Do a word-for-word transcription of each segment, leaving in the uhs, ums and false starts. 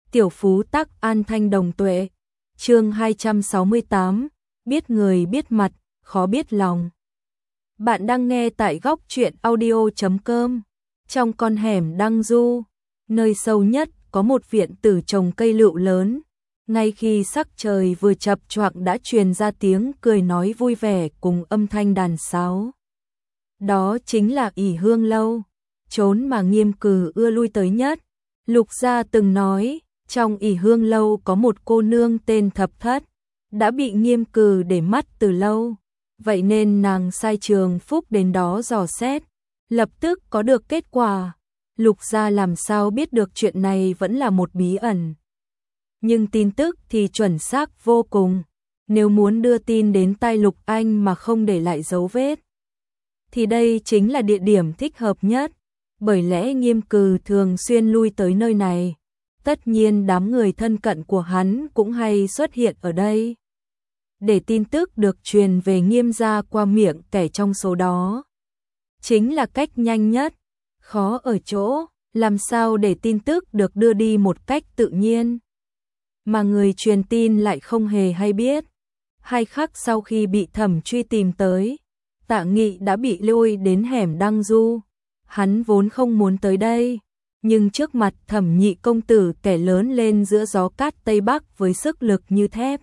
Tiểu phú tắc an thanh đồng tuệ. Chương hai trăm sáu mươi tám, biết người biết mặt, khó biết lòng. Bạn đang nghe tại góc truyện audio chấm com. Trong con hẻm Đăng Du, nơi sâu nhất có một viện tử trồng cây lựu lớn. Ngay khi sắc trời vừa chập choạng đã truyền ra tiếng cười nói vui vẻ cùng âm thanh đàn sáo. Đó chính là ỷ hương lâu, chốn mà Nghiêm Cừ ưa lui tới nhất. Lục gia từng nói, trong ỷ hương lâu có một cô nương tên Thập Thất, đã bị Nghiêm Cừ để mắt từ lâu. Vậy nên nàng sai Trường Phúc đến đó dò xét, lập tức có được kết quả. Lục gia làm sao biết được chuyện này vẫn là một bí ẩn. Nhưng tin tức thì chuẩn xác vô cùng. Nếu muốn đưa tin đến tai Lục Anh mà không để lại dấu vết, thì đây chính là địa điểm thích hợp nhất. Bởi lẽ Nghiêm Cừ thường xuyên lui tới nơi này. Tất nhiên đám người thân cận của hắn cũng hay xuất hiện ở đây. Để tin tức được truyền về Nghiêm gia qua miệng kẻ trong số đó, chính là cách nhanh nhất. Khó ở chỗ, làm sao để tin tức được đưa đi một cách tự nhiên, mà người truyền tin lại không hề hay biết. Hai khắc sau khi bị Thẩm Truy tìm tới, Tạ Nghị đã bị lôi đến hẻm Đăng Du. Hắn vốn không muốn tới đây, nhưng trước mặt Thẩm Nhị công tử kẻ lớn lên giữa gió cát Tây Bắc với sức lực như thép,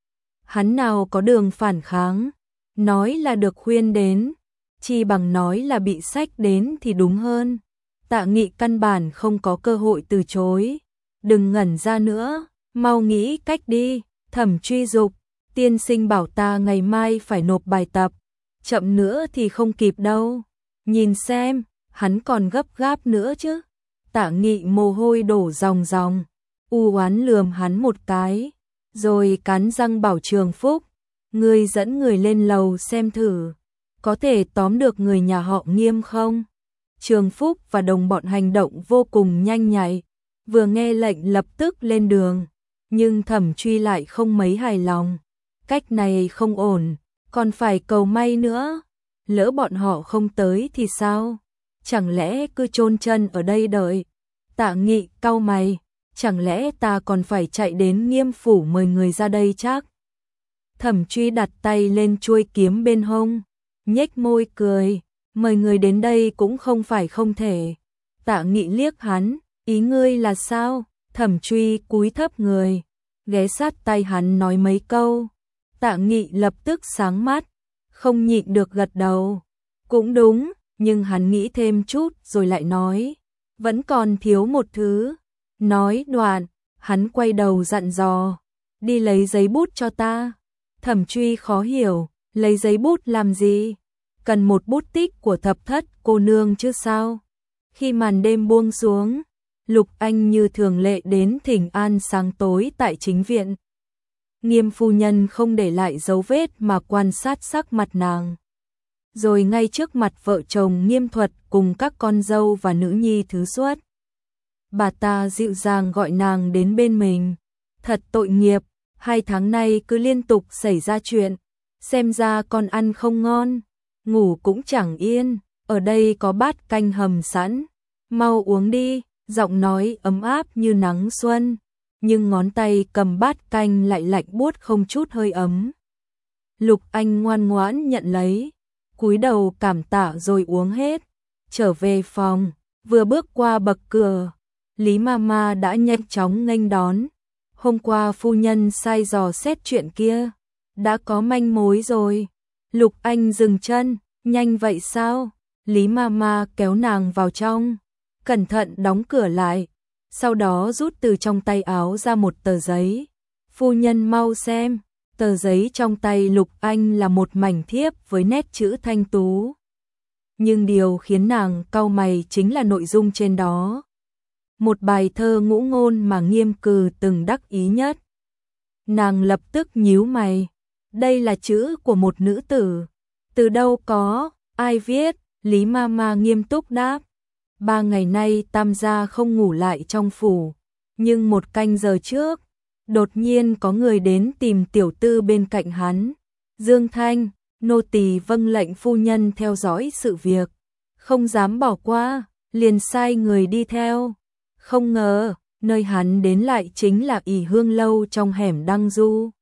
hắn nào có đường phản kháng. Nói là được khuyên đến, chi bằng nói là bị xách đến thì đúng hơn. Tạ Nghị căn bản không có cơ hội từ chối. Đừng ngẩn ra nữa, mau nghĩ cách đi. Thẩm Truy dục, tiên sinh bảo ta ngày mai phải nộp bài tập, chậm nữa thì không kịp đâu. Nhìn xem, hắn còn gấp gáp nữa chứ. Tạ Nghị mồ hôi đổ ròng ròng, u oán lườm hắn một cái, rồi cắn răng bảo Trường Phúc, ngươi dẫn người lên lầu xem thử, có thể tóm được người nhà họ Nghiêm không? Trường Phúc và đồng bọn hành động vô cùng nhanh nhạy, vừa nghe lệnh lập tức lên đường. Nhưng Thẩm Truy lại không mấy hài lòng. Cách này không ổn, còn phải cầu may nữa. Lỡ bọn họ không tới thì sao? Chẳng lẽ cứ chôn chân ở đây đợi? Tạ Nghị cau mày, chẳng lẽ ta còn phải chạy đến Nghiêm phủ mời người ra đây chắc? Thẩm Truy đặt tay lên chuôi kiếm bên hông, nhếch môi cười, mời người đến đây cũng không phải không thể. Tạ Nghị liếc hắn, ý ngươi là sao? Thẩm Truy cúi thấp người, ghé sát tay hắn nói mấy câu. Tạ Nghị lập tức sáng mắt, không nhịn được gật đầu. Cũng đúng, nhưng hắn nghĩ thêm chút rồi lại nói, vẫn còn thiếu một thứ. Nói đoạn, hắn quay đầu dặn dò, đi lấy giấy bút cho ta. Thẩm Truy khó hiểu, lấy giấy bút làm gì? Cần một bút tích của Thập Thất cô nương chứ sao? Khi màn đêm buông xuống, Lục Anh như thường lệ đến thỉnh an sáng tối tại chính viện. Nghiêm phu nhân không để lại dấu vết mà quan sát sắc mặt nàng. Rồi ngay trước mặt vợ chồng Nghiêm Thuật cùng các con dâu và nữ nhi thứ xuất, bà ta dịu dàng gọi nàng đến bên mình. Thật tội nghiệp, hai tháng nay cứ liên tục xảy ra chuyện, xem ra con ăn không ngon, ngủ cũng chẳng yên, ở đây có bát canh hầm sẵn, mau uống đi. Giọng nói ấm áp như nắng xuân, nhưng ngón tay cầm bát canh lại lạnh buốt không chút hơi ấm. Lục Anh ngoan ngoãn nhận lấy, cúi đầu cảm tạ rồi uống hết. Trở về phòng, vừa bước qua bậc cửa, Lý Mama đã nhanh chóng nghênh đón. Hôm qua phu nhân sai dò xét chuyện kia, đã có manh mối rồi. Lục Anh dừng chân, nhanh vậy sao? Lý Mama kéo nàng vào trong, cẩn thận đóng cửa lại, sau đó rút từ trong tay áo ra một tờ giấy. Phu nhân mau xem. Tờ giấy trong tay Lục Anh là một mảnh thiếp với nét chữ thanh tú. Nhưng điều khiến nàng cau mày chính là nội dung trên đó. Một bài thơ ngũ ngôn mà Nghiêm Cừ từng đắc ý nhất. Nàng lập tức nhíu mày. Đây là chữ của một nữ tử. Từ đâu có, ai viết? Lý Mama nghiêm túc đáp. Ba ngày nay Tam gia không ngủ lại trong phủ, nhưng một canh giờ trước, đột nhiên có người đến tìm tiểu tư bên cạnh hắn. Dương Thanh, nô tỳ vâng lệnh phu nhân theo dõi sự việc, không dám bỏ qua, liền sai người đi theo. Không ngờ, nơi hắn đến lại chính là ỷ hương lâu trong hẻm Đăng Du.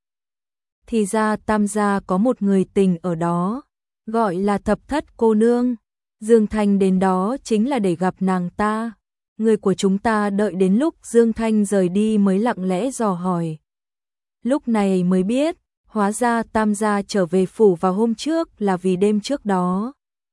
Thì ra Tam gia có một người tình ở đó, gọi là Thập Thất cô nương. Dương Thanh đến đó chính là để gặp nàng ta. Người của chúng ta đợi đến lúc Dương Thanh rời đi mới lặng lẽ dò hỏi. Lúc này mới biết, hóa ra Tam gia trở về phủ vào hôm trước là vì đêm trước đó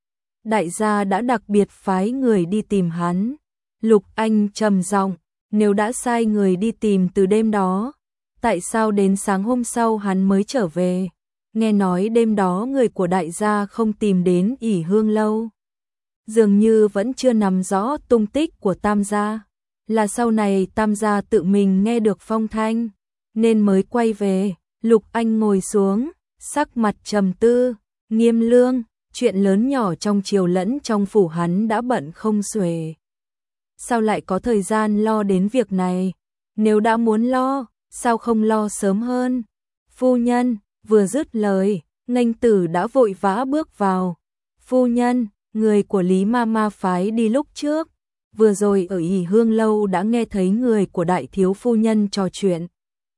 đại gia đã đặc biệt phái người đi tìm hắn. Lục Anh trầm giọng, nếu đã sai người đi tìm từ đêm đó, tại sao đến sáng hôm sau hắn mới trở về? Nghe nói đêm đó người của đại gia không tìm đến ỷ hương lâu, dường như vẫn chưa nắm rõ tung tích của Tam gia. Là sau này Tam gia tự mình nghe được phong thanh, nên mới quay về. Lục Anh ngồi xuống, sắc mặt trầm tư, Nghiêm Lương, chuyện lớn nhỏ trong triều lẫn trong phủ hắn đã bận không xuể. Sao lại có thời gian lo đến việc này? Nếu đã muốn lo, sao không lo sớm hơn? Phu nhân, vừa dứt lời, Nghênh Tử đã vội vã bước vào. Phu nhân, người của Lý Ma Ma phái đi lúc trước, vừa rồi ở ỷ hương lâu đã nghe thấy người của đại thiếu phu nhân trò chuyện.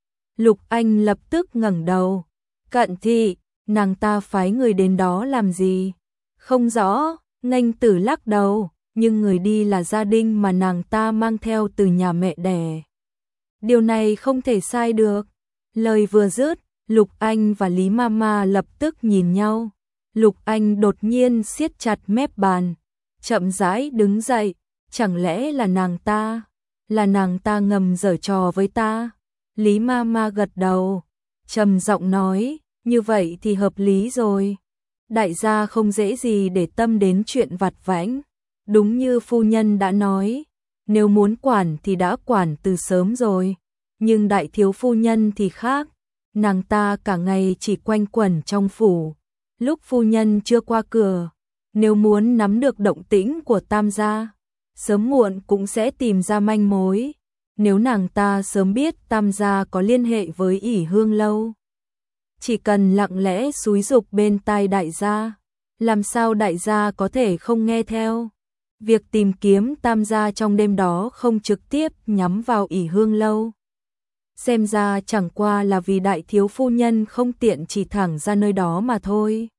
Lục Anh lập tức ngẩng đầu. Cận thị, nàng ta phái người đến đó làm gì? Không rõ. Nghênh Tử lắc đầu, nhưng người đi là gia đình mà nàng ta mang theo từ nhà mẹ đẻ. Điều này không thể sai được. Lời vừa dứt, Lục Anh và Lý Ma Ma lập tức nhìn nhau. Lục Anh đột nhiên siết chặt mép bàn, chậm rãi đứng dậy. Chẳng lẽ là nàng ta? Là nàng ta ngầm giở trò với ta? Lý Ma Ma gật đầu, trầm giọng nói, như vậy thì hợp lý rồi. Đại gia không dễ gì để tâm đến chuyện vặt vãnh. Đúng như phu nhân đã nói, nếu muốn quản thì đã quản từ sớm rồi. Nhưng đại thiếu phu nhân thì khác, nàng ta cả ngày chỉ quanh quẩn trong phủ. Lúc phu nhân chưa qua cửa, nếu muốn nắm được động tĩnh của Tam gia, sớm muộn cũng sẽ tìm ra manh mối. Nếu nàng ta sớm biết Tam gia có liên hệ với ỷ hương lâu, chỉ cần lặng lẽ xúi giục bên tai đại gia, làm sao đại gia có thể không nghe theo? Việc tìm kiếm Tam gia trong đêm đó không trực tiếp nhắm vào ỷ hương lâu, xem ra chẳng qua là vì đại thiếu phu nhân không tiện chỉ thẳng ra nơi đó mà thôi.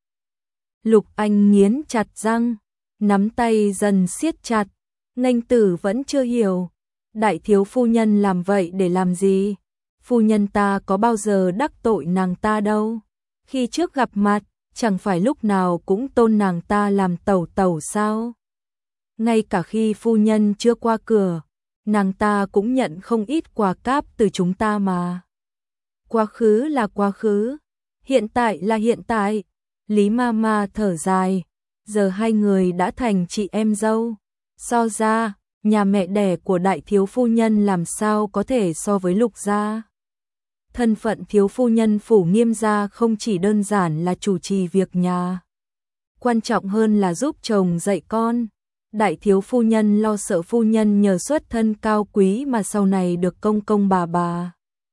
Lục Anh nghiến chặt răng, nắm tay dần siết chặt. Nghênh Tử vẫn chưa hiểu, đại thiếu phu nhân làm vậy để làm gì? Phu nhân ta có bao giờ đắc tội nàng ta đâu. Khi trước gặp mặt, chẳng phải lúc nào cũng tôn nàng ta làm tẩu tẩu sao? Ngay cả khi phu nhân chưa qua cửa, nàng ta cũng nhận không ít quà cáp từ chúng ta mà. Quá khứ là quá khứ, hiện tại là hiện tại. Lý Ma Ma thở dài, giờ hai người đã thành chị em dâu. So ra, nhà mẹ đẻ của đại thiếu phu nhân làm sao có thể so với Lục gia. Thân phận thiếu phu nhân phủ Nghiêm gia không chỉ đơn giản là chủ trì việc nhà, quan trọng hơn là giúp chồng dạy con. Đại thiếu phu nhân lo sợ phu nhân nhờ xuất thân cao quý mà sau này được công công bà bà,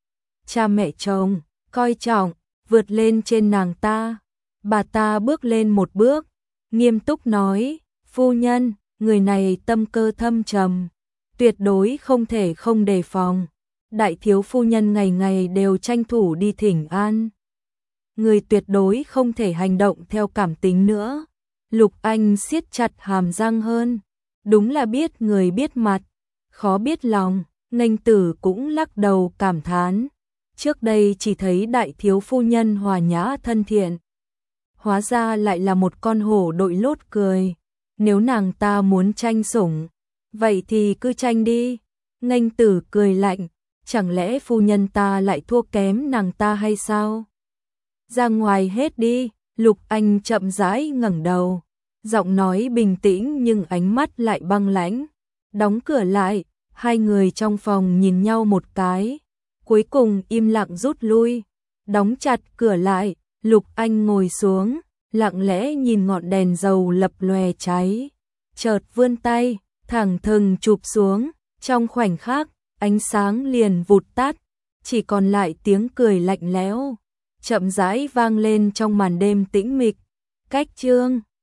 cha mẹ chồng coi trọng, vượt lên trên nàng ta. Bà ta bước lên một bước, nghiêm túc nói, phu nhân, người này tâm cơ thâm trầm, tuyệt đối không thể không đề phòng. Đại thiếu phu nhân ngày ngày đều tranh thủ đi thỉnh an, người tuyệt đối không thể hành động theo cảm tính nữa. Lục Anh siết chặt hàm răng hơn, đúng là biết người biết mặt, khó biết lòng. Nghênh Tử cũng lắc đầu cảm thán, trước đây chỉ thấy đại thiếu phu nhân hòa nhã thân thiện, hóa ra lại là một con hổ đội lốt cười. Nếu nàng ta muốn tranh sủng, vậy thì cứ tranh đi. Nghênh Tử cười lạnh, chẳng lẽ phu nhân ta lại thua kém nàng ta hay sao? Ra ngoài hết đi. Lục Anh chậm rãi ngẩng đầu, giọng nói bình tĩnh nhưng ánh mắt lại băng lãnh. Đóng cửa lại, hai người trong phòng nhìn nhau một cái, cuối cùng im lặng rút lui. Đóng chặt cửa lại, Lục Anh ngồi xuống, lặng lẽ nhìn ngọn đèn dầu lập lòe cháy, chợt vươn tay, thẳng thừng chụp xuống. Trong khoảnh khắc, ánh sáng liền vụt tắt, chỉ còn lại tiếng cười lạnh lẽo chậm rãi vang lên trong màn đêm tĩnh mịch. Cách chương